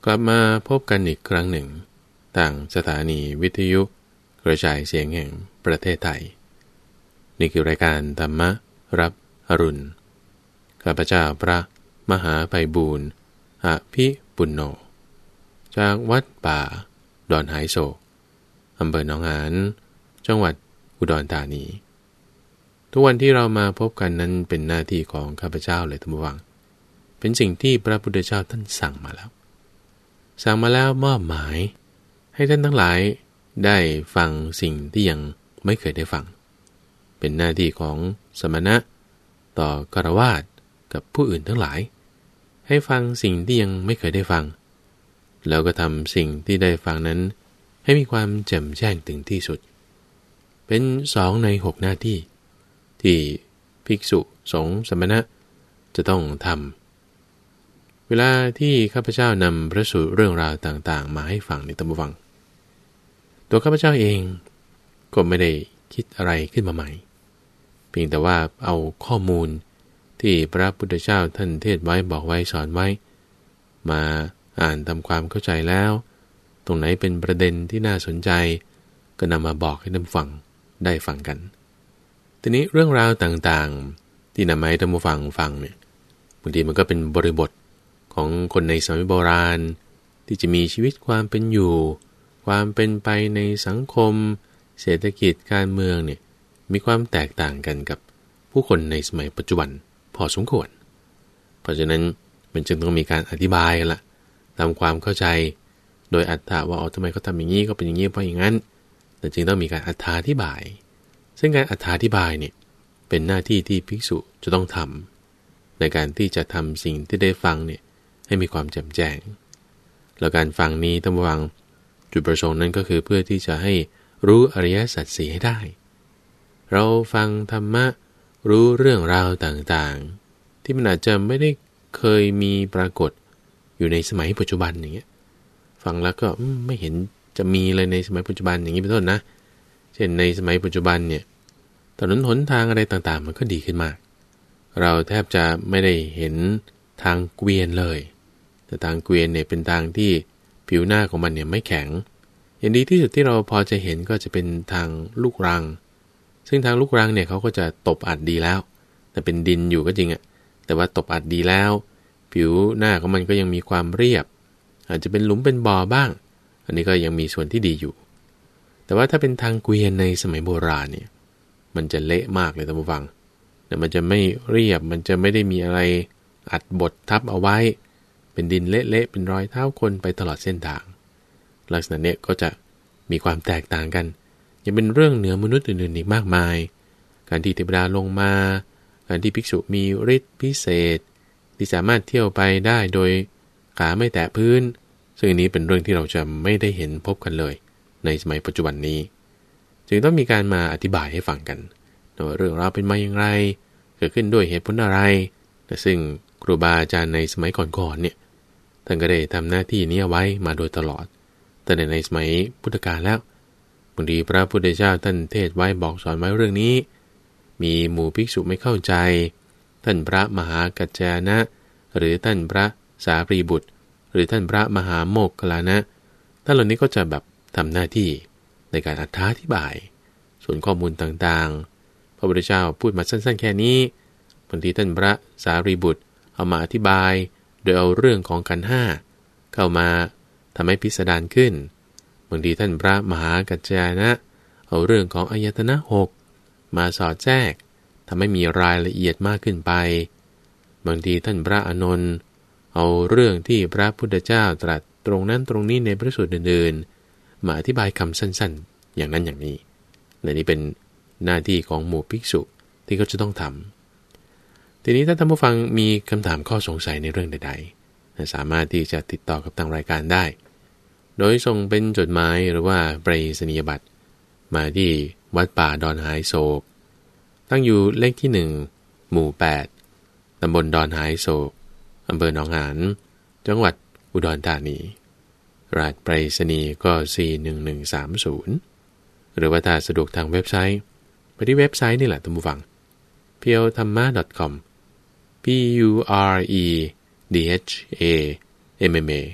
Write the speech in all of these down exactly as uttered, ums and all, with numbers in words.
ลับมาพบกันอีกครั้งหนึ่งทางสถานีวิทยุกระจายเสียงแห่งประเทศไทยนี่คือรายการธรรมรับอรุณข้าพเจ้าพระมหาไพบูลย์อภิปุณโญจากวัดป่าดอนหายโศกอำเภอหนองหานจังหวัดอุดรธานีทุกวันที่เรามาพบกันนั้นเป็นหน้าที่ของข้าพเจ้าเลยท่านผู้ฟังเป็นสิ่งที่พระพุทธเจ้าท่านสั่งมาแล้วสั่งมาแล้วมอบหมายให้ท่านทั้งหลายได้ฟังสิ่งที่ยังไม่เคยได้ฟังเป็นหน้าที่ของสมณะต่อฆราวาสกับผู้อื่นทั้งหลายให้ฟังสิ่งที่ยังไม่เคยได้ฟังแล้วก็ทำสิ่งที่ได้ฟังนั้นให้มีความแจ่มแจ้งถึงที่สุดเป็นสองในหกหน้าที่ที่ภิกษุสงฆ์สมณะจะต้องทำเวลาที่ข้าพเจ้านำพระสูตรเรื่องราวต่างๆมาให้ฟังในท่านผู้ฟังตัวข้าพเจ้าเองก็ไม่ได้คิดอะไรขึ้นมาใหม่เพียงแต่ว่าเอาข้อมูลที่พระพุทธเจ้าท่านเทศไว้บอกไว้สอนไว้มาอ่านทำความเข้าใจแล้วตรงไหนเป็นประเด็นที่น่าสนใจก็นำมาบอกให้ท่านฟังได้ฟังกันทีนี้เรื่องราวต่างๆที่นำมาให้ท่านผู้ฟังฟังเนี่ยบางทีมันก็เป็นบริบทของคนในสมัยโบราณที่จะมีชีวิตความเป็นอยู่ความเป็นไปในสังคมเศรษฐกิจการเมืองเนี่ยมีความแตกต่างกันกับผู้คนในสมัยปัจจุบันพอสมควรเพราะฉะนั้นมันจึงต้องมีการอธิบายกันละทำความเข้าใจโดยอรรถะว่าอ๋อทำไมเขาทำอย่างนี้ก็เป็นอย่างนี้เพราะอย่างนั้นแต่จึงต้องมีการอธิบายซึ่งการอธิบายเนี่ยเป็นหน้าที่ที่ภิกษุจะต้องทำในการที่จะทำสิ่งที่ได้ฟังเนี่ยให้มีความแจ่มแจ้งแล้วการฟังนี้ต้องฟังจุดประสงค์นั้นก็คือเพื่อที่จะให้รู้อริยสัจสี่ให้ได้เราฟังธรรมะรู้เรื่องราวต่างๆที่มันอาจจะไม่ได้เคยมีปรากฏอยู่ในสมัยปัจจุบันอย่างเงี้ยฟังแล้วก็ไม่เห็นจะมีเลยในสมัยปัจจุบันอย่างนี้เป็นต้นนะเช่นในสมัยปัจจุบันเนี่ยถนนหนทางอะไรต่างๆมันก็ดีขึ้นมากเราแทบจะไม่ได้เห็นทางเกวียนเลยแต่ทางเกวียนเนี่ยเป็นทางที่ผิวหน้าของมันเนี่ยไม่แข็งอย่างดีที่สุดที่เราพอจะเห็นก็จะเป็นทางลูกรังซึ่งทางลูกรังเนี่ยเขาก็จะตบอัดดีแล้วแต่เป็นดินอยู่ก็จริงอะแต่ว่าตบอัดดีแล้วผิวหน้าของมันก็ยังมีความเรียบอาจจะเป็นหลุมเป็นบ่อบ้างอันนี้ก็ยังมีส่วนที่ดีอยู่แต่ว่าถ้าเป็นทางเกวียนในสมัยโบราณเนี่ยมันจะเละมากเลยท่านผู้ฟังแต่มันจะไม่เรียบมันจะไม่ได้มีอะไรอัดบดทับเอาไว้เป็นดินเละๆเป็นรอยเท้าคนไปตลอดเส้นทางลักษณะเนี้ยก็จะมีความแตกต่างกันยังเป็นเรื่องเหนือมนุษย์อื่นๆอีกมากมายการที่เทวดาลงมาการที่ภิกษุมีฤทธิ์พิเศษที่สามารถเที่ยวไปได้โดยขาไม่แตะพื้นซึ่งอันนี้เป็นเรื่องที่เราจะไม่ได้เห็นพบกันเลยในสมัยปัจจุบันนี้จึงต้องมีการมาอธิบายให้ฟังกันว่าเรื่องราวเป็นมาอย่างไรเกิดขึ้นด้วยเหตุผลอะไรแต่ซึ่งครูบาอาจารย์ในสมัยก่อนๆเนี่ยท่านก็ได้ทำหน้าที่นี้ไว้มาโดยตลอดแต่ในสมัยพุทธกาลแล้วบางทีพระพุทธเจ้าท่านเทศไว้บอกสอนไว้เรื่องนี้มีหมู่ภิกษุไม่เข้าใจท่านพระมหากัจจานะหรือท่านพระสารีบุตรหรือท่านพระมหาโมคคัลลานะท่านเหล่านี้ก็จะแบบทำหน้าที่ในการอธิบายส่วนข้อมูลต่างๆพระพุทธเจ้าพูดมาสั้นๆแค่นี้บางทีท่านพระสารีบุตรเอามาอธิบายโดยเอาเรื่องของขันธ์ห้าเข้ามาทำให้พิสดารขึ้นบางทีท่านพระมหากัจจานะเอาเรื่องของอายตนะหกมาสอดแทรกทำให้มีรายละเอียดมากขึ้นไปบางทีท่านพระอานนท์เอาเรื่องที่พระพุทธเจ้าตรัสตรงนั้นตรงนี้ในพระสูตรอื่นๆมาอธิบายคำสั้นๆอย่างนั้นอย่างนี้และนี่เป็นหน้าที่ของหมู่ภิกษุที่เขาจะต้องทำทีนี้ถ้าท่านผู้ฟังมีคำถามข้อสงสัยในเรื่องใดๆสามารถที่จะติดต่อกับทางรายการได้โดยส่งเป็นจดหมายหรือว่าไปรษณียบัตรมาที่วัดป่าดอนหายโศกตั้งอยู่เลขที่หนึ่งหมู่แปดตำบลดอนหายโศกอำเภอหนองหานจังหวัดอุดรธานีรหัสไปรษณีย์ก็สี่หนึ่งหนึ่งสามศูนย์หรือว่าถ้าสะดวกทางเว็บไซต์ไปที่เว็บไซต์นี่แหละท่านผู้ฟัง เพียวธรรมะ ดอท คอม p u r e d h a m m a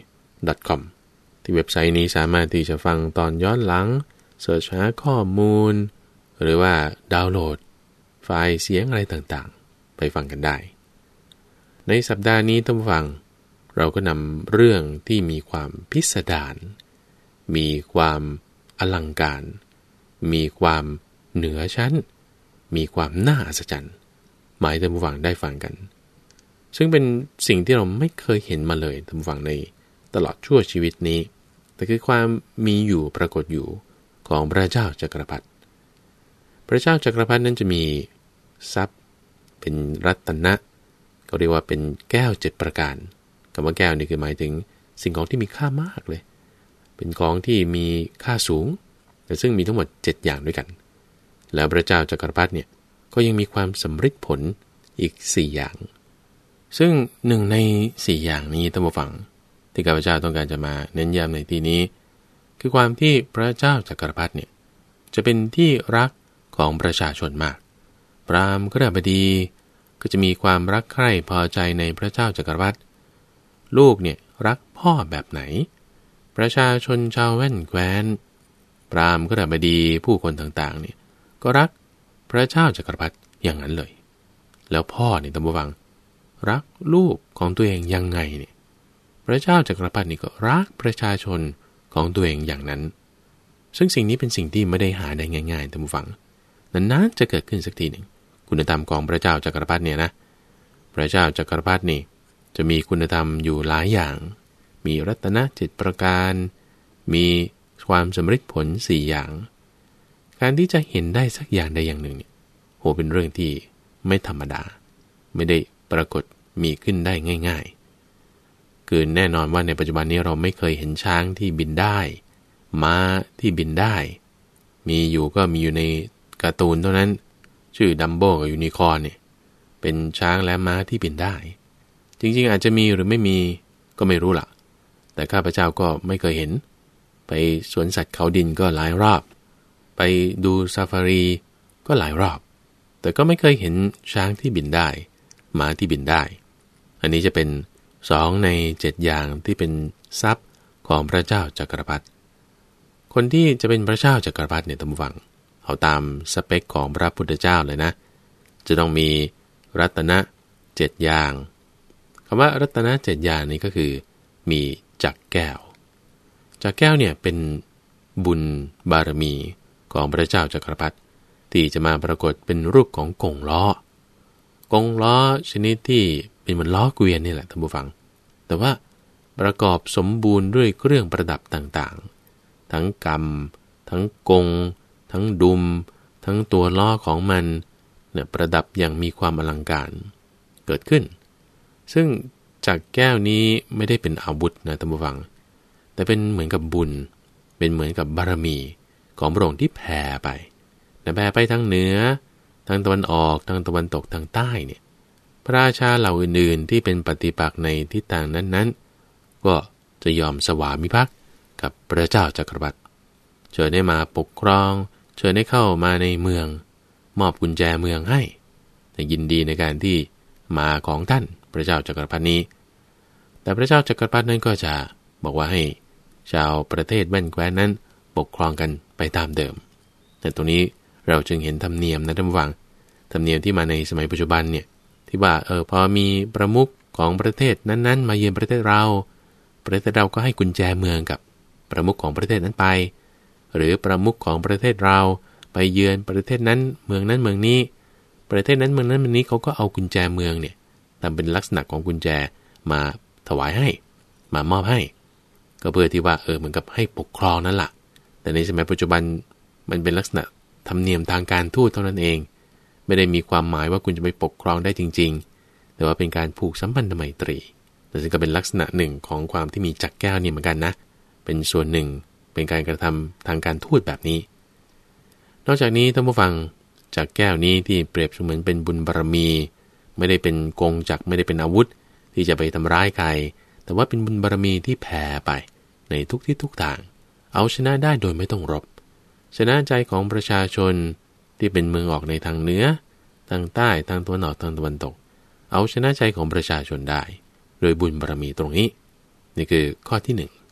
ดอท คอม ที่เว็บไซต์นี้สามารถที่จะฟังตอนย้อนหลังเสิร์ชหาข้อมูลหรือว่าดาวน์โหลดไฟล์เสียงอะไรต่างๆไปฟังกันได้ในสัปดาห์นี้ท่านผู้ฟังเราก็นำเรื่องที่มีความพิสดารมีความอลังการมีความเหนือชั้นมีความน่าอัศจรรย์มาให้ท่านผู้ฟังได้ฟังกันซึ่งเป็นสิ่งที่เราไม่เคยเห็นมาเลยท่านผู้ฟังในตลอดชั่วชีวิตนี้แต่คือความมีอยู่ปรากฏอยู่ของพระเจ้าจักรพรรดิพระเจ้าจักรพรรดินั้นจะมีทรัพย์เป็นรัตนะเขาเรียกว่าเป็นแก้วเจ็ดประการคำว่าแก้วนี่คือหมายถึงสิ่งของที่มีค่ามากเลยเป็นของที่มีค่าสูงแต่ซึ่งมีทั้งหมดเจ็ดอย่างด้วยกันแล้วพระเจ้าจักรพรรดิเนี่ยก็ยังมีความสำฤทธิ์ผลอีกสี่อย่างซึ่งหนึ่งในสี่อย่างนี้ท่านผู้ฟังที่ข้าพเจ้าต้องการจะมาเน้นย้ำในที่นี้คือความที่พระเจ้าจักรพรรดิเนี่ยจะเป็นที่รักของประชาชนมากพราหมณ์คฤบดีก็จะมีความรักใคร่พอใจในพระเจ้าจักรพรรดิลูกเนี่ยรักพ่อแบบไหนประชาชนชาวแว่นแคว้นพราหมณ์คฤบดีผู้คนต่างๆเนี่ยก็รักพระเจ้าจักรพรรดิอย่างนั้นเลยแล้วพ่อเนี่ยท่านผู้ฟังรักลูกของตัวเองยังไงเนี่ยพระเจ้าจักรพรรดินี่ก็รักประชาชนของตัวเองอย่างนั้นซึ่งสิ่งนี้เป็นสิ่งที่ไม่ได้หาได้ง่ายๆท่านผู้ฟังนานๆจะเกิดขึ้นสักทีหนึ่งคุณธรรมของพระเจ้าจักรพรรดิเนี่ยนะพระเจ้าจักรพรรดินี่จะมีคุณธรรมอยู่หลายอย่างมีรัตนะเจ็ดประการมีความสำฤทธิ์ผลสี่อย่างการที่จะเห็นได้สักอย่างใดอย่างหนึ่งเนี่ยโหเป็นเรื่องที่ไม่ธรรมดาไม่ได้ปรากฏมีขึ้นได้ง่ายๆคือแน่นอนว่าในปัจจุบันนี้เราไม่เคยเห็นช้างที่บินได้ม้าที่บินได้มีอยู่ก็มีอยู่ในการ์ตูนเท่านั้นชื่อดัมโบ้กับยูนิคอร์นเนี่ยเป็นช้างและม้าที่บินได้จริงๆอาจจะมีหรือไม่มีก็ไม่รู้ล่ะแต่ข้าพเจ้าก็ไม่เคยเห็นไปสวนสัตว์เขาดินก็หลายรอบไปดูซาฟารีก็หลายรอบแต่ก็ไม่เคยเห็นช้างที่บินได้ม้าที่บินได้อันนี้จะเป็นสองในเจ็ดอย่างที่เป็นทรัพย์ของพระเจ้าจักรพรรดิคนที่จะเป็นพระเจ้าจักรพรรดิเนี่ยท่านผู้ฟังเอาตามสเปคของพระพุทธเจ้าเลยนะจะต้องมีรัตนะเจ็ดอย่างคำว่ารัตนะเจ็ดอย่างนี้ก็คือมีจักแก้วจักแก้วเนี่ยเป็นบุญบารมีของพระเจ้าจักรพรรดิที่จะมาปรากฏเป็นรูปของกงล้อกงล้อชนิดที่เป็นเหมือนล้อเกวียนนี่แหละท่านผู้ฟังแต่ว่าประกอบสมบูรณ์ด้วยเครื่องประดับต่างๆทั้งกำทั้งกงทั้งดุมทั้งตัวล้อของมันเนี่ยประดับอย่างมีความอลังการเกิดขึ้นซึ่งจักแก้วนี้ไม่ได้เป็นอาวุธนะท่านผู้ฟังแต่เป็นเหมือนกับบุญเป็นเหมือนกับบารมีของพระองค์ที่แผ่ไปแต่แผ่ไปทางเหนือทางตะวันออกทางตะวันตกทางใต้เนี่ยพระราชาเหล่าอื่นๆที่เป็นปฏิปักษ์ในทิศทางนั้นๆก็จะยอมสวามิภักดิ์กับพระเจ้าจักรพรรดิเชิญได้มาปกครองเชิญได้เข้ามาในเมืองมอบกุญแจเมืองให้แต่ยินดีในการที่มาของท่านพระเจ้าจักรพรรดินี้แต่พระเจ้าจักรพรรดินั้นก็จะบอกว่าให้ชาวประเทศแว่นแคว้นนั้นปกครองกันไปตามเดิมแต่ตรงนี้เราจึงเห็นธรรมเนียมนะท่านผู้ฟังธรรมเนียมที่มาในสมัยปัจจุบันเนี่ยที่ว่าเออพอมีประมุขของประเทศนั้นๆมาเยือนประเทศเราประเทศเราก็ให้กุญแจเมืองกับประมุขของประเทศนั้นไปหรือประมุขของประเทศเราไปเยือนประเทศนั้นเมืองนั้นเมืองนี้ประเทศนั้นเมืองนั้นเมืองนี้เขาก็เอากุญแจเมืองเนี่ยทำเป็นลักษณะของกุญแจมาถวายให้มามอบให้ก็เพื่อที่ว่าเออเหมือนกับให้ปกครองนั่นแหละแต่ในสมัยปัจจุบันมันเป็นลักษณะธรรมเนียมทางการทูตเท่านั้นเองไม่ได้มีความหมายว่าคุณจะไปปกครองได้จริงๆแต่ว่าเป็นการผูกสัมพันธไมตรีแต่ซึ่งก็เป็นลักษณะหนึ่งของความที่มีจักแก้วนี่เหมือนกันนะเป็นส่วนหนึ่งเป็นการกระทำทางการทูตแบบนี้นอกจากนี้ท่านผู้ฟังจักแก้วนี้ที่เปรียบเสมือนเป็นบุญบารมีไม่ได้เป็นกงจักไม่ได้เป็นอาวุธที่จะไปทำร้ายใครแต่ว่าเป็นบุญบารมีที่แผ่ไปในทุกที่ทุกทางเอาชนะได้โดยไม่ต้องรบชนะใจของประชาชนที่เป็นเมืองออกในทางเหนือทางใต้ทางตะวันออกทางตะวันตกเอาชนะใจของประชาชนได้โดยบุญบารมีตรงนี้นี่คือข้อที่หนึ่ง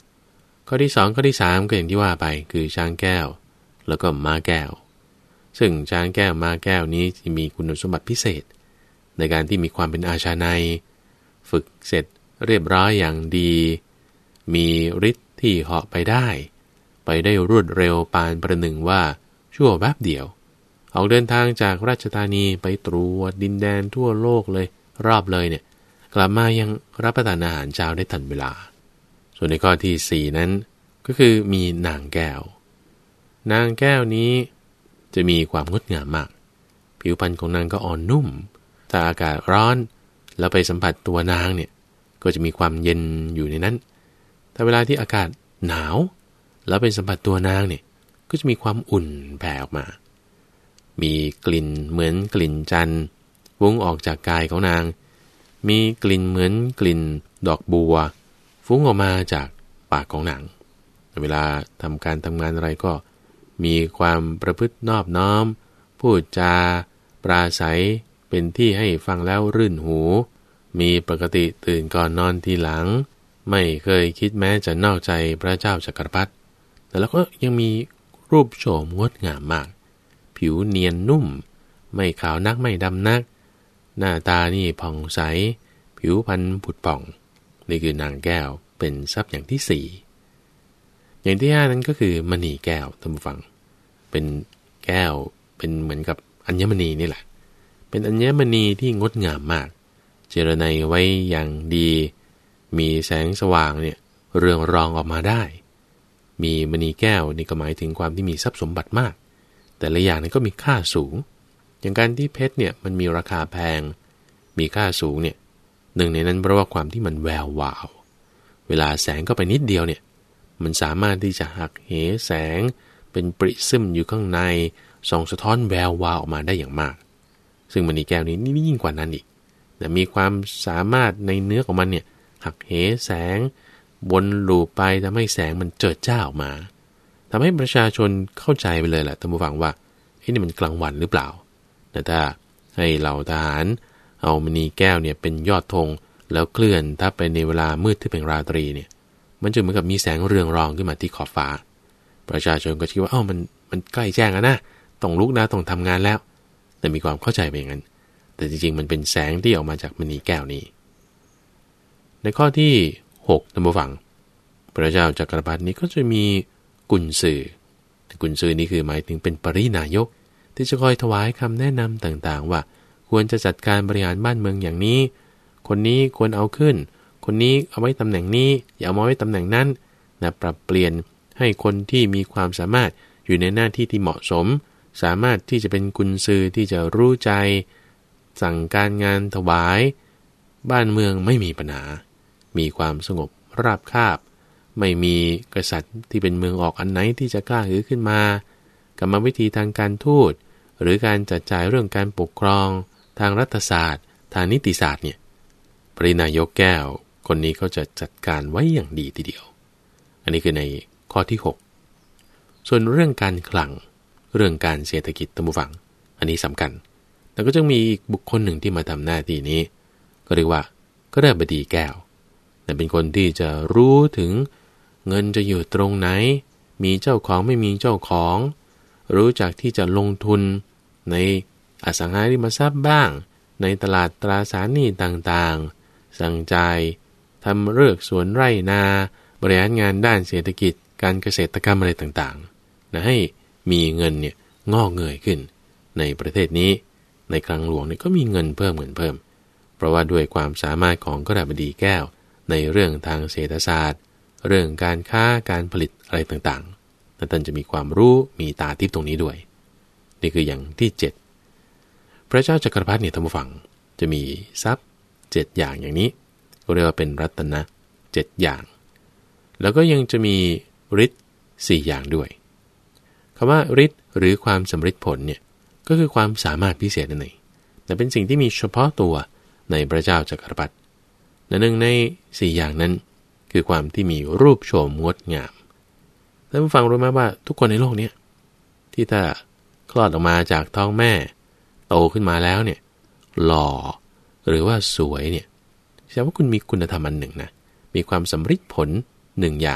ข้อที่สองข้อที่สามก็อย่างที่ว่าไปคือช้างแก้วแล้วก็ม้าแก้วซึ่งช้างแก้วม้าแก้วนี้จะมีคุณสมบัติพิเศษในการที่มีความเป็นอาชาไนยฝึกเสร็จเรียบร้อยอย่างดีมีฤทธิ์ที่เหาะไปได้ไปได้รวดเร็วปานประหนึ่งว่าชั่วแวบเดียวออกเดินทางจากราชธานีไปตรวจดินแดนทั่วโลกเลยรอบเลยเนี่ยกลับมายังรับประทานอาหารเช้าได้ทันเวลาส่วนในข้อที่สี่นั้นก็คือมีนางแก้วนางแก้วนี้จะมีความงดงามมากผิวพรรณของนางก็อ่อนนุ่มถ้าอากาศร้อนแล้วไปสัมผัสตัวนางเนี่ยก็จะมีความเย็นอยู่ในนั้นถ้าเวลาที่อากาศหนาวแล้วไปสัมผัสตัวนางเนี่ยก็จะมีความอุ่นแผ่ออกมามีกลิ่นเหมือนกลิ่นจันทร์ฟุ้งออกจากกายของนางมีกลิ่นเหมือนกลิ่นดอกบัวฟุ้งออกมาจากปากของนางเวลาทำการทำงานอะไรก็มีความประพฤตินอบน้อมพูดจาปราศัยเป็นที่ให้ฟังแล้วรื่นหูมีปกติตื่นก่อนนอนทีหลังไม่เคยคิดแม้จะนอกใจพระเจ้าจักรพรรดิแต่แล้วก็ยังมีรูปโฉมงดงามมากผิวเนียนนุ่มไม่ขาวนักไม่ดำนักหน้าตานี่ผ่องใสผิวพรรณผุดผ่องนี่คือนางแก้วเป็นทรัพย์อย่างที่สี่อย่างที่ห้านั้นก็คือมณีแก้วท่านผู้ฟังเป็นแก้วเป็นเหมือนกับอัญมณีนี่แหละเป็นอัญมณีที่งดงามมากเจรไนไว้อย่างดีมีแสงสว่างเนี่ยเรืองรองออกมาได้มีมณีแก้วนี่ก็หมายถึงความที่มีทรัพย์สมบัติมากแต่ละอย่างนั้นก็มีค่าสูงอย่างการที่เพชรเนี่ยมันมีราคาแพงมีค่าสูงเนี่ยหนึ่งในนั้นเพราะว่าความที่มันแวววาวเวลาแสงก็ไปนิดเดียวเนี่ยมันสามารถที่จะหักเหแสงเป็นปริซึมอยู่ข้างในส่องสะท้อนแวววาวออกมาได้อย่างมากซึ่งมณีแก้วนี้นี่ยิ่งกว่านั้นอีกแต่มีความสามารถในเนื้อของมันเนี่ยหักเหแสงวนลูปไปทำให้แสงมันเจิดจ้าออกมาทำให้ประชาชนเข้าใจไปเลยแหละท่านผู้ฟังว่าเฮ้ยนี่มันกลางวันหรือเปล่าแต่ถ้าให้เหล่าทหารเอามณีแก้วเนี่ยเป็นยอดธงแล้วเคลื่อนทับไปในเวลามืดที่เป็นราตรีเนี่ยมันจะเหมือนกับมีแสงเรืองรองขึ้นมาที่ขอบฟ้าประชาชนก็คิดว่าอ้าวมันมันใกล้แจ้งแล้วนะต้องลุกนะต้องทำงานแล้วแต่มีความเข้าใจไปอย่างนั้นแต่จริงๆมันเป็นแสงที่ออกมาจากมณีแก้วนี้ในข้อที่หกท่านผู้ฟังพระเจ้าจักรพรรดินี้ก็จะมีกุญสือกุญสือนี้คือหมายถึงเป็นปรินายกที่จะคอยถวายคำแนะนำต่างๆว่าควรจะจัดการบริหารบ้านเมืองอย่างนี้คนนี้ควรเอาขึ้นคนนี้เอาไว้ตำแหน่งนี้อย่าเอามาไว้ตำแหน่งนั้นนะปรับเปลี่ยนให้คนที่มีความสามารถอยู่ในหน้าที่ที่เหมาะสมสามารถที่จะเป็นกุญสือที่จะรู้ใจสั่งการงานถวายบ้านเมืองไม่มีปัญหามีความสงบราบคาบไม่มีกษัตริย์ที่เป็นเมืองออกอันไหนที่จะกล้าหือขึ้นมากรรมวิธีทางการทูตหรือการจัดจ่ายเรื่องการปกครองทางรัฐศาสตร์ทางนิติศาสตร์เนี่ยปรินายกแก้วคนนี้ก็จะจัดการไว้อย่างดีทีเดียวอันนี้คือในข้อที่หกส่วนเรื่องการคลังเรื่องการเศรษฐกิจท่านผู้ฟังอันนี้สำคัญแต่ก็จะมีอีกบุคคลหนึ่งที่มาทำหน้าที่นี้ก็เรียกว่าก็ฤบดีแก้วแต่เป็นคนที่จะรู้ถึงเงินจะอยู่ตรงไหนมีเจ้าของไม่มีเจ้าของรู้จักที่จะลงทุนในอสังหาริมทรัพย์บ้างในตลาดตราสารหนี้ต่างๆสั่งจ่ายทำเรื่องสวนไร่นาบริหารงานด้านเศรษฐกิจการเกษตรกรรมอะไรต่างๆนะให้มีเงินเนี่ยงอกเงยขึ้นในประเทศนี้ในคลังหลวงเนี่ยก็มีเงินเพิ่มเงินเพิ่มเพราะว่าด้วยความสามารถของกฤบดีแก้วในเรื่องทางเศรษฐศาสตร์เรื่องการค้าการผลิตอะไรต่างๆท่านจะมีความรู้มีตาทิพย์ตรงนี้ด้วยนี่คืออย่างที่เจ็ดพระเจ้าจักรพรรดิเนี่ยท่านผู้ฟังจะมีทรัพย์เจ็ดอย่างอย่างนี้เรียกว่าเป็นรัตนะเจ็ดอย่างแล้วก็ยังจะมีฤทธิ์สี่อย่างด้วยคำว่าฤทธิ์หรือความสำฤทธิ์ผลเนี่ยก็คือความสามารถพิเศษนั่นเองแต่เป็นสิ่งที่มีเฉพาะตัวในพระเจ้าจักรพรรดิและหนึ่งในสี่อย่างนั้นคือความที่มีรูปโฉมงดงามท่านผู้ฟังรู้ไหมว่าทุกคนในโลกนี้ที่ถ้าคลอดออกมาจากท้องแม่โตขึ้นมาแล้วเนี่ยหล่อหรือว่าสวยเนี่ยแสดงว่าคุณมีคุณธรรมอันหนึ่งนะมีความสำฤทธิ์ผลหนึ่งอย่าง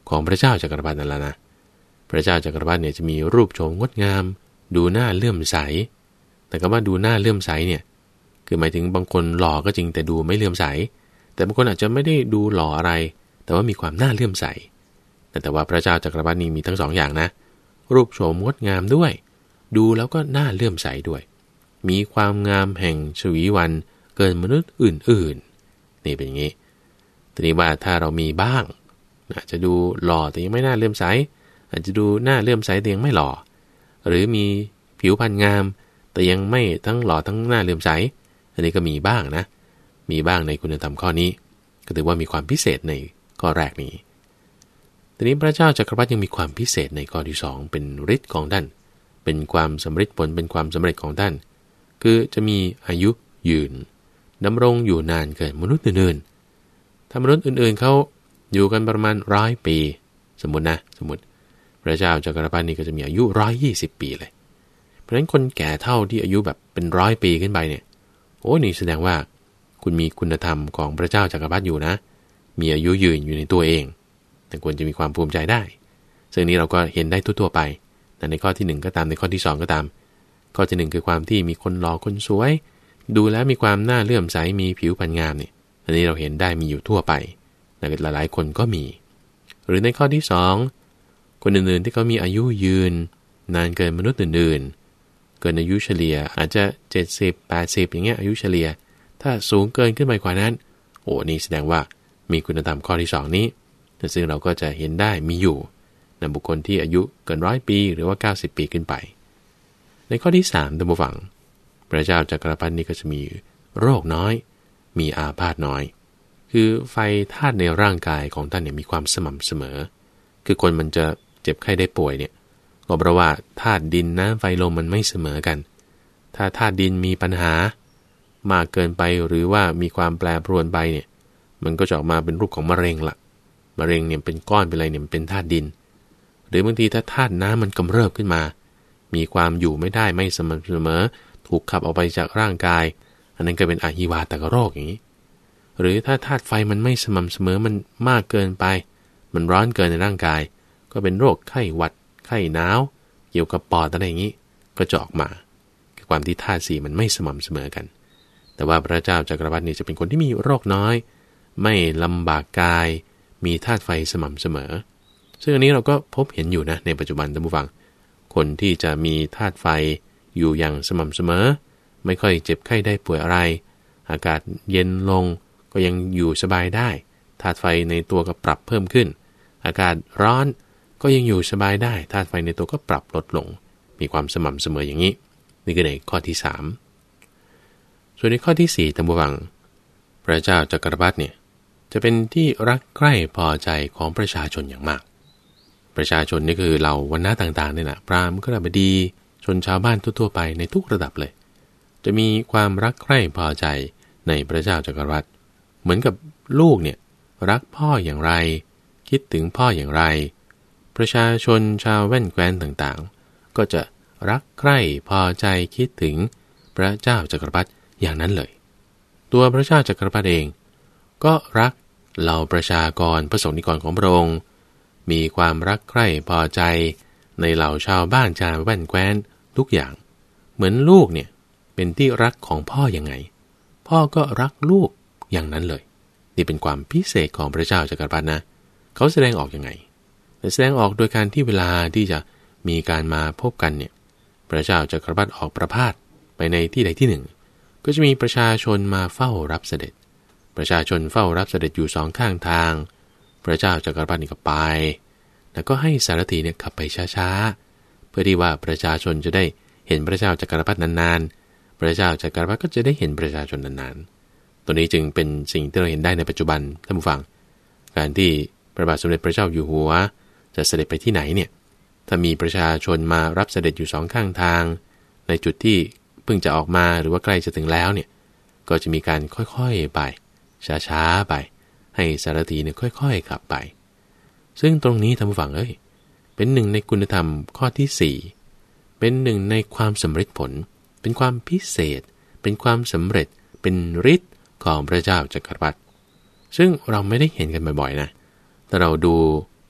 ของพระเจ้าจักรพรรดินั่นแหละนะพระเจ้าจักรพรรดิเนี่ยจะมีรูปโฉมงดงามดูหน้าเลื่อมใสแต่คำว่าดูหน้าเลื่อมใสเนี่ยคือหมายถึงบางคนหล่อก็จริงแต่ดูไม่เลื่อมใสแต่บางคนอาจจะไม่ได้ดูหล่ออะไรแต่ว่ามีความน่าเลื่อมใสแต่แต่ว่าพระเจ้าจักรพรรดินี่มีทั้งสองอย่างนะรูปโฉมงดงามด้วยดูแล้วก็น่าเลื่อมใสด้วยมีความงามแห่งชวีวันเกินมนุษย์อื่นๆนี่เป็นอย่างนี้ทีนี้ว่าถ้าเรามีบ้างอาจจะดูหล่อแต่ยังไม่น่าเลื่อมใสอาจจะดูน่าเลื่อมใสแต่ยังไม่หล่อหรือมีผิวพรรณงามแต่ยังไม่ทั้งหล่อทั้งน่าเลื่อมใสอันนี้ก็มีบ้างนะมีบ้างในคุณธรรมข้อนี้ก็ถือว่ามีความพิเศษในข้อแรกนี้ทีนี้พระเจ้าจักรพรรดิยังมีความพิเศษในข้อที่สองเป็นฤทธิ์ของท่านเป็นความสำเร็จผลเป็นความสำเร็จของท่านคือจะมีอายุยืนดำรงอยู่นานเกินมนุษย์อื่นๆถ้ามนุษย์อื่นๆเขาอยู่กันประมาณร้อยปีสมมตินะสมมติพระเจ้าจักรพรรดินี่ก็จะมีอายุร้อยยี่สิบปีเลยเพราะฉะนั้นคนแก่เท่าที่อายุแบบเป็นร้อยปีขึ้นไปเนี่ยโอ้นี่แสดงว่าคุณมีคุณธรรมของพระเจ้าจักรพรรดิอยู่นะมีอายุยืนอยู่ในตัวเองแต่ควรจะมีความภูมิใจได้ซึ่งนี้เราก็เห็นได้ทั่วๆไปแต่ในข้อที่หนึ่งก็ตามในข้อที่สองก็ตามข้อที่หนึ่งคือความที่มีคนหล่อคนสวยดูแล้วมีความน่าเลื่อมใสมีผิวพรรณงามเนี่ยอันนี้เราเห็นได้มีอยู่ทั่วไปหลายๆคนก็มีหรือในข้อที่สองคนอื่นๆที่เขามีอายุยืนนานเกินมนุษย์อื่นๆเกินอายุเฉลี่ยอาจจะเจ็ดสิบ แปดสิบอย่างเงี้ยอายุเฉลี่ยถ้าสูงเกินขึ้นไปกว่านั้นโอ้นี่แสดงว่ามีคุณธรรมข้อที่สองนี้ซึ่งเราก็จะเห็นได้มีอยู่ในบุคคลที่อายุเกินร้อยปีหรือว่าเก้าสิบปีขึ้นไปในข้อที่สามท่านผู้ฟังพระเจ้าจักรพรรดินี่ก็จะมีโรคน้อยมีอาพาธน้อยคือไฟธาตุในร่างกายของท่านเนี่ยมีความสม่ำเสมอคือคนมันจะเจ็บไข้ได้ป่วยเนี่ยก็เพราะว่าธาตุดินน้ำไฟลมมันไม่เสมอกันถ้าธาตุดินมีปัญหามากเกินไปหรือว่ามีความแปรปรวนไปเนี่ยมันก็จะออกมาเป็นรูปของมะเร็งละมะเร็งเนี่ยเป็นก้อนเป็นอะไรเนี่ยมันเป็นธาตุดินหรือบางทีถ้าธาตุน้ำมันกำเริบขึ้นมามีความอยู่ไม่ได้ไม่สม่ำเสมอถูกขับออกไปจากร่างกายอันนั้นก็เป็นอหิวาตกโรคอย่างนี้หรือถ้าธาตุไฟมันไม่สม่ำเสมอมันมากเกินไปมันร้อนเกินในร่างกายก็เป็นโรคไข้หวัดไข้หนาวเกี่ยวกับปอดอะไรอย่างนี้ก็จะออกมาคือความที่ธาตุสี่มันไม่สม่ำเสมอกันแต่ว่าพระเจ้าจักรพรรดินี่จะเป็นคนที่มีโรคน้อยไม่ลำบากกายมีธาตุไฟสม่ำเสมอซึ่งอันนี้เราก็พบเห็นอยู่นะในปัจจุบันท่านผู้ฟังคนที่จะมีธาตุไฟอยู่อย่างสม่ำเสมอไม่ค่อยเจ็บไข้ได้ป่วยอะไรอากาศเย็นลงก็ยังอยู่สบายได้ธาตุไฟในตัวก็ปรับเพิ่มขึ้นอากาศร้อนก็ยังอยู่สบายได้ธาตุไฟในตัวก็ปรับลดลงมีความสม่ำเสมออย่างนี้นี่คือในข้อที่สามส่วนในข้อที่สี่ท่านผู้ฟังพระเจ้าจักรพรรดิเนี่ยจะเป็นที่รักใคร่พอใจของประชาชนอย่างมากประชาชนนี่คือเหล่าวรรณะต่างๆนี่แหละพราหมณ์ขฤบดีชนชาวบ้านทั่วๆไปในทุกระดับเลยจะมีความรักใคร่พอใจในพระเจ้าจักรพรรดิเหมือนกับลูกเนี่ยรักพ่ออย่างไรคิดถึงพ่ออย่างไรประชาชนชาวแว่นแคว้นต่างๆก็จะรักใคร่พอใจคิดถึงพระเจ้าจักรพรรดิอย่างนั้นเลยตัวพระเจ้าจักรพรรดิเองก็รักเหล่าประชากรพระสงฆ์นิกรของพระองค์มีความรักใคร่พอใจในเหล่าชาวบ้านชาวแว่นแคว้นทุกอย่างเหมือนลูกเนี่ยเป็นที่รักของพ่อยังไงพ่อก็รักลูกอย่างนั้นเลยนี่เป็นความพิเศษของพระเจ้าจักรพรรดินะเขาแสดงออกยังไงแสดงออกโดยการที่เวลาที่จะมีการมาพบกันเนี่ยพระเจ้าจักรพรรดิออกประพาสไปในที่ใดที่หนึ่งก็จะมีประชาชนมาเฝ้ารับเสด็จประชาชนเฝ้ารับเสด็จอยู่สองข้างทางพระเจ้าจักรพรรดิก็ไปแล้วก็ให้สารถีเนี่ยขับไปช้าๆเพื่อที่ว่าประชาชนจะได้เห็นพระเจ้าจักรพรรดินานๆพระเจ้าจักรพรรดิก็จะได้เห็นประชาชนนานๆตัวนี้จึงเป็นสิ่งที่เราเห็นได้ในปัจจุบันท่านผู้ฟังการที่พระบาทสมเด็จพระเจ้าอยู่หัวจะเสด็จไปที่ไหนเนี่ยถ้ามีประชาชนมารับเสด็จอยู่สองข้างทางในจุดที่เพิ่งจะออกมาหรือว่าใกล้จะถึงแล้วเนี่ยก็จะมีการค่อยๆไปช้าๆไปให้สารถีเนี่ยค่อยๆขับไปซึ่งตรงนี้ท่านผู้ฟังเอ้ยเป็นหนึ่งในคุณธรรมข้อที่สี่เป็นหนึ่งในความสำเร็จผลเป็นความพิเศษเป็นความสำเร็จเป็นฤทธิ์ของพระเจ้าจักรพรรดิซึ่งเราไม่ได้เห็นกันบ่อยๆนะแต่เราดู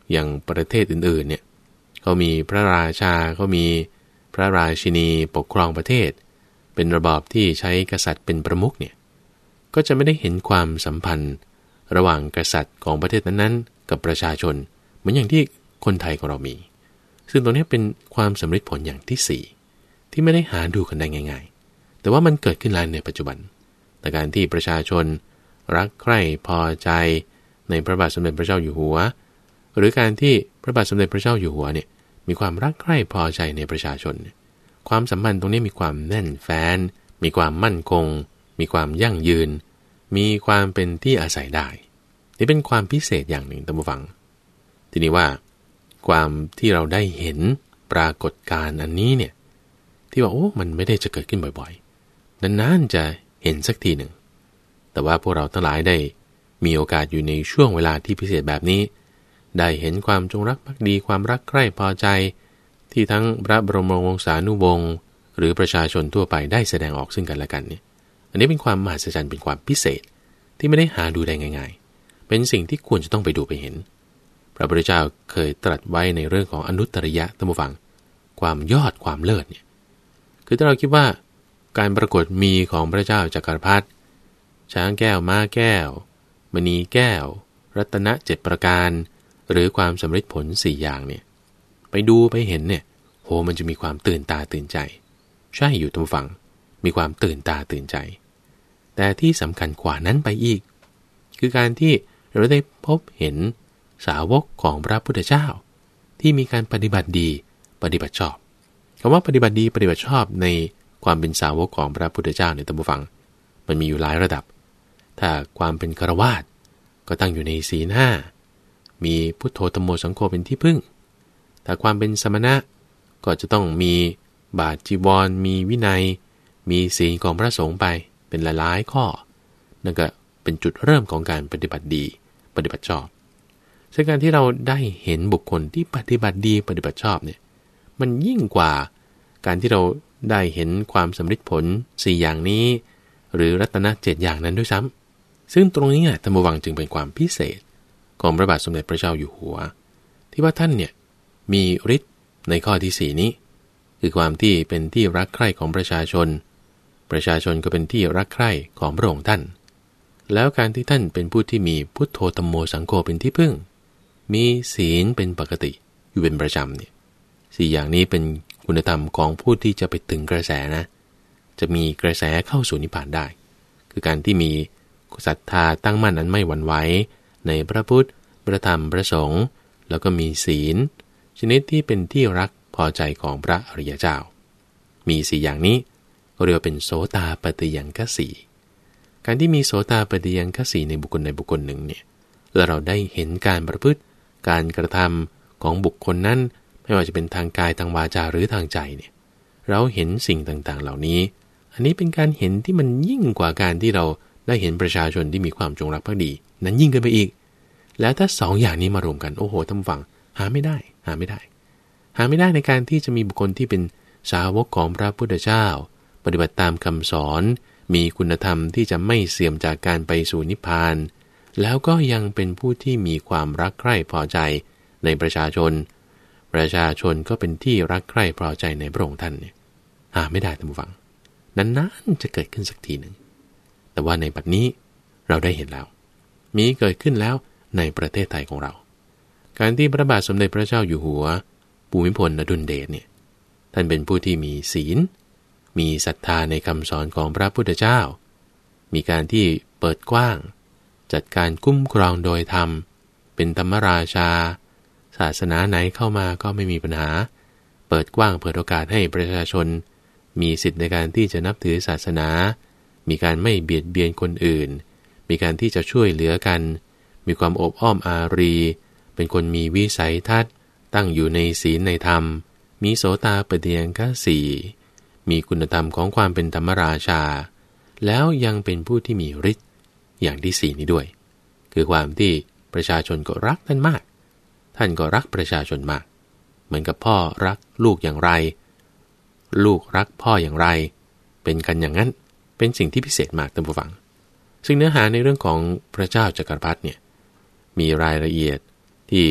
อย่างประเทศอื่นๆเนี่ยเขามีพระราชาเขามีพระราชินีปกครองประเทศเป็นระบอบที่ใช้กษัตริย์เป็นประมุขเนี่ยก็จะไม่ได้เห็นความสัมพันธ์ระหว่างกษัตริย์ของประเทศนั้นๆกับประชาชนเหมือนอย่างที่คนไทยของเรามีซึ่งตรงนี้เป็นความสำเร็จผลอย่างที่สี่ที่ไม่ได้หาดูกันได้ง่ายๆแต่ว่ามันเกิดขึ้นแล้วในปัจจุบันแต่การที่ประชาชนรักใคร่พอใจในพระบาทสมเด็จพระเจ้าอยู่หัวหรือการที่พระบาทสมเด็จพระเจ้าอยู่หัวเนี่ยมีความรักใคร่พอใจในประชาชนความสัมพันธ์ตรงนี้มีความแน่นแฟ้นมีความมั่นคงมีความยั่งยืนมีความเป็นที่อาศัยได้นี่เป็นความพิเศษอย่างหนึ่งท่านผู้ฟังทีนี้ว่าความที่เราได้เห็นปรากฏการณ์อันนี้เนี่ยที่ว่าโอ้มันไม่ได้จะเกิดขึ้นบ่อยๆนานๆจะเห็นสักทีหนึ่งแต่ว่าพวกเราทั้งหลายได้มีโอกาสอยู่ในช่วงเวลาที่พิเศษแบบนี้ได้เห็นความจงรักภักดีความรักใคร่พอใจที่ทั้งพระบรมวงศานุวงศ์หรือประชาชนทั่วไปได้แสดงออกซึ่งกันและกันเนี่ยอันนี้เป็นความมหัศจรรย์เป็นความพิเศษที่ไม่ได้หาดูได้ง่ายๆเป็นสิ่งที่ควรจะต้องไปดูไปเห็นพระพุทธเจ้าเคยตรัสไว้ในเรื่องของอนุตตริยะท่านผู้ฟังความยอดความเลิศเนี่ยคือถ้าเราคิดว่าการปรากฏมีของพระเจ้าจักรพรรดิช้างแก้วม้าแก้วมณีแก้วรัตนะเจ็ดประการหรือความสำเร็จผลสี่อย่างเนี่ยไปดูไปเห็นเนี่ยโหมันจะมีความตื่นตาตื่นใจใช่อยู่ท่านผู้ฟังมีความตื่นตาตื่นใจแต่ที่สำคัญกว่านั้นไปอีกคือการที่เราได้พบเห็นสาวกของพระพุทธเจ้าที่มีการปฏิบัติดีปฏิบัติชอบคำว่าปฏิบัติดีปฏิบัติชอบในความเป็นสาวกของพระพุทธเจ้าในท่านผู้ฟังมันมีอยู่หลายระดับถ้าความเป็นฆราวาสก็ตั้งอยู่ในศีลห้ามีพุทโธธัมโมสังโฆเป็นที่พึ่งแต่ความเป็นสมณะก็จะต้องมีบาตรจีวรมีวินัยมีศีลของพระสงฆ์ไปเป็นหลายๆข้อนั่นก็เป็นจุดเริ่มของการปฏิบัติดีปฏิบัติชอบซึ่งการที่เราได้เห็นบุคคลที่ปฏิบัติดีปฏิบัติชอบเนี่ยมันยิ่งกว่าการที่เราได้เห็นความสำเร็จผลสี่อย่างนี้หรือรัตนะเจ็ดอย่างนั้นด้วยซ้ำซึ่งตรงนี้ธรรมวังจึงเป็นความพิเศษของพระบาทสมเด็จพระเจ้าอยู่หัวที่ว่าท่านเนี่ยมีฤทธิ์ในข้อที่สี่นี้คือความที่เป็นที่รักใคร่ของประชาชนประชาชนก็เป็นที่รักใคร่ของพระองค์ท่านแล้วการที่ท่านเป็นผู้ที่มีพุทโธธัมโมสังโฆเป็นที่พึ่งมีศีลเป็นปกติอยู่เป็นประจำเนี่ยสี่อย่างนี้เป็นคุณธรรมของผู้ที่จะไปถึงกระแสนะจะมีกระแสเข้าสู่นิพพานได้คือการที่มีศรัทธาตั้งมั่นนั้นไม่หวั่นไหวในพระพุทธพระธรรมพระสงฆ์แล้วก็มีศีลชนิดที่เป็นที่รักพอใจของพระอริยเจ้ามีสี่อย่างนี้เรียกว่าเป็นโสตาปัตติยังคสีการที่มีโสตาปัตติยังคสีในบุคคลในบุคคลหนึ่งเนี่ยแล้วเราได้เห็นการประพฤติการกระทำของบุคคลนั้นไม่ว่าจะเป็นทางกายทางวาจาหรือทางใจเนี่ยเราเห็นสิ่งต่างๆเหล่านี้อันนี้เป็นการเห็นที่มันยิ่งกว่าการที่เราได้เห็นประชาชนที่มีความจงรักภักดีนั้นยิ่งขึ้นไปอีกแล้วถ้าสองอย่างนี้มารวมกันโอ้โหท่านฟังหาไม่ได้หาไม่ได้หาไม่ได้ในการที่จะมีบุคคลที่เป็นสาวกของพระพุทธเจ้าปฏิบัติตามคำสอนมีคุณธรรมที่จะไม่เสื่อมจากการไปสู่นิพพานแล้วก็ยังเป็นผู้ที่มีความรักใคร่พอใจในประชาชนประชาชนก็เป็นที่รักใคร่พอใจในพระองค์ท่านเนี่ยหาไม่ได้ท่านผู้ฟังนั้นๆจะเกิดขึ้นสักทีหนึ่งแต่ว่าในบัดนี้เราได้เห็นแล้วมีเกิดขึ้นแล้วในประเทศไทยของเราการที่พระบาทสมเด็จพระเจ้าอยู่หัวภูมิพลอดุลยเดชเนี่ยท่านเป็นผู้ที่มีศีลมีศรัทธาในคำสอนของพระพุทธเจ้ามีการที่เปิดกว้างจัดการคุ้มครองโดยธรรมเป็นธรรมราชาศาสนาไหนเข้ามาก็ไม่มีปัญหาเปิดกว้างเปิดโอกาสให้ประชาชนมีสิทธิในการที่จะนับถือศาสนามีการไม่เบียดเบียนคนอื่นมีการที่จะช่วยเหลือกันมีความอบอ้อมอารีเป็นคนมีวิสัยทัศน์ตั้งอยู่ในศีลในธรรมมีโสตาปัตติยังคสีมีคุณธรรมของความเป็นธรรมราชาแล้วยังเป็นผู้ที่มีฤทธิ์อย่างที่สี่นี้ด้วยคือความที่ประชาชนก็รักท่านมากท่านก็รักประชาชนมากเหมือนกับพ่อรักลูกอย่างไรลูกรักพ่ออย่างไรเป็นกันอย่างนั้นเป็นสิ่งที่พิเศษมากท่านผู้ฟังซึ่งเนื้อหาในเรื่องของพระเจ้าจักรพรรดิเนี่ยมีรายละเอียดที่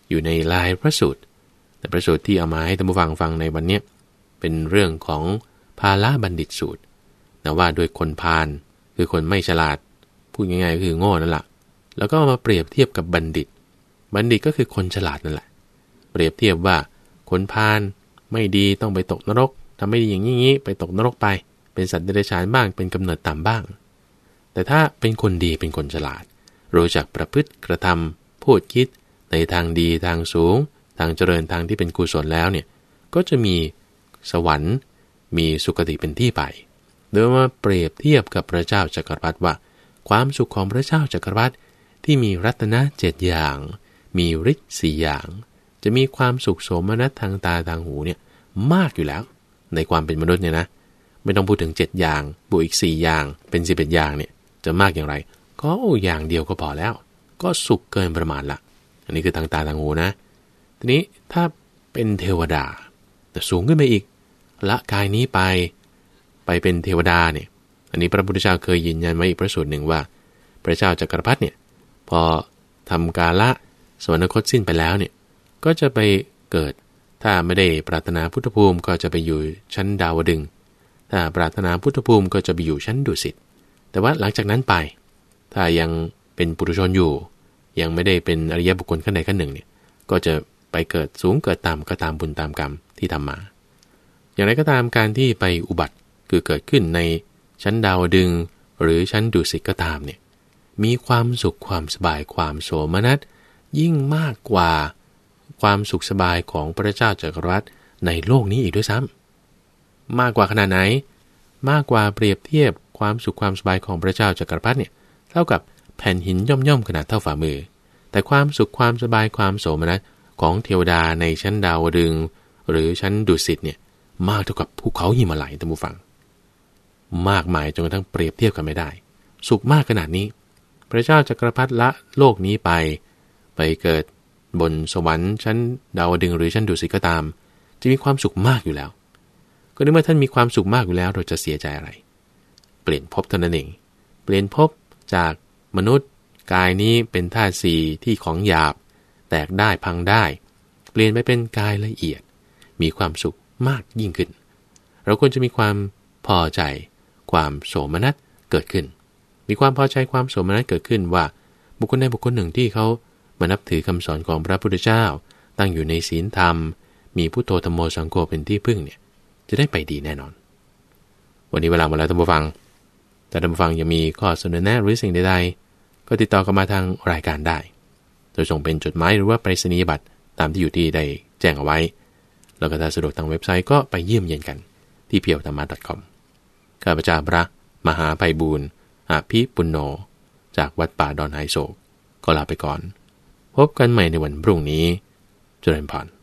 อยู่ในลายพระสูตรแต่พระสูตรที่เอามาให้ท่านผู้ฟังฟังในวันนี้เป็นเรื่องของพาลบัณฑิตสูตรนะว่าโดยคนพาลคือคนไม่ฉลาดพูดง่ายๆก็คือโง่นั่นแหละแล้วก็มาเปรียบเทียบกับบัณฑิตบัณฑิตก็คือคนฉลาดนั่นแหละเปรียบเทียบว่าคนพาลไม่ดีต้องไปตกนรกทำไม่ดีอย่างนี้ไปตกนรกไปเป็นสัตว์เดรัจฉานบ้างเป็นกำเนิดต่ำบ้างแต่ถ้าเป็นคนดีเป็นคนฉลาดรู้จักประพฤติกระทำพูดคิดในทางดีทางสูงทางเจริญทางที่เป็นกุศลแล้วเนี่ยก็จะมีสวรรค์มีสุคติเป็นที่ไปโดยมาเปรียบเทียบกับพระเจ้าจักรพรรดิว่าความสุขของพระเจ้าจักรพรรดิที่มีรัตนะเจ็ดอย่างมีฤทธิ์สี่อย่างจะมีความสุขโสมนัสทางตาทางหูเนี่ยมากอยู่แล้วในความเป็นมนุษย์เนี่ยนะไม่ต้องพูดถึงเจ็ดอย่างบวกอีกสี่อย่างเป็นสิบเอ็ดอย่างเนี่ยจะมากอย่างไรก็อย่างเดียวก็พอแล้วก็สุขเกินประมาณละอันนี้คือทางตาทางหูนะทีนี้ถ้าเป็นเทวดาแต่สูงขึ้นไปอีกละกายนี้ไปไปเป็นเทวดาเนี่ยอันนี้พระพุทธเจ้าเคยยืนยันไว้อีกพระสูตรหนึ่งว่าพระเจ้าจักรพรรดิเนี่ยพอทำกาละสวรรคตสิ้นไปแล้วเนี่ยก็จะไปเกิดถ้าไม่ได้ปรารถนาพุทธภูมิก็จะไปอยู่ชั้นดาวดึงส์ถ้าปรารถนาพุทธภูมิก็จะไปอยู่ชั้นดุสิตแต่ว่าหลังจากนั้นไปถ้ายังเป็นปุถุชนอยู่ยังไม่ได้เป็นอริยบุคคลขั้นใดขั้นหนึ่งเนี่ยก็จะไปเกิดสูงเกิดต่ำก็ตามบุญตามกรรมที่ทำมาอย่างไรก็ตามการที่ไปอุบัติคือเกิดขึ้นในชั้นดาวดึงส์หรือชั้นดุสิตก็ตามเนี่ยมีความสุขความสบายความโสมนัสยิ่งมากกว่าความสุขสบายของพระเจ้าจักรพรรดิในโลกนี้อีกด้วยซ้ำมากกว่าขนาดไหนมากกว่าเปรียบเทียบความสุขความสบายของพระเจ้าจักรพรรดิเนี่ยเท่ากับแผ่นหินย่อมๆขนาดเท่าฝ่ามือแต่ความสุขความสบายความโสมนัสของเทวดาในชั้นดาวดึงส์หรือชั้นดุสิตเนี่ยมากเท่ากับภูเขาหิมาลัยท่านผู้ฟังมากมายจนกระทั่งเปรียบเทียบกันไม่ได้สุขมากขนาดนี้พระเจ้าจักรพรรดิละโลกนี้ไปไปเกิดบนสวรรค์ชั้นดาวดึงส์หรือชั้นดุสิตก็ตามจะมีความสุขมากอยู่แล้วก็ในเมื่อท่านมีความสุขมากอยู่แล้วเราจะเสียใจอะไรเปลี่ยนภพเท่านั้นเองเปลี่ยนภพจากมนุษย์กายนี้เป็นธาตุสี่ที่ของหยาบแตกได้พังได้เปลี่ยนไปเป็นกายละเอียดมีความสุขมากยิ่งขึ้นเราควรจะมีความพอใจความโสมนัสเกิดขึ้นมีความพอใจความโสมนัสเกิดขึ้นว่าบุคคลใดบุคคลหนึ่งที่เขามานับถือคำสอนของพระพุทธเจ้าตั้งอยู่ในศีลธรรมมีพุทโธธัมโมสังโฆเป็นที่พึ่งเนี่ยจะได้ไปดีแน่นอนวันนี้เวลาหมดแล้วท่านผู้ฟังแต่ท่านผู้ฟังยังมีข้อเสนอแนะหรือสิ่งใดๆก็ติดต่อกันมาทางรายการได้โดยส่งเป็นจดหมายหรือว่าไปรษณียบัตรตามที่อยู่ที่ได้แจ้งเอาไว้แล้วก็ถ้าสะดวกทางเว็บไซต์ก็ไปเยี่ยมเยียนกันที่เพียวธรรมะ .com ข้าพเจ้าพระมหาไพบูลย์อภิปุณโญจากวัดป่าดอนไฮโศกก็ลาไปก่อนพบกันใหม่ในวันพรุ่งนี้เจริญพร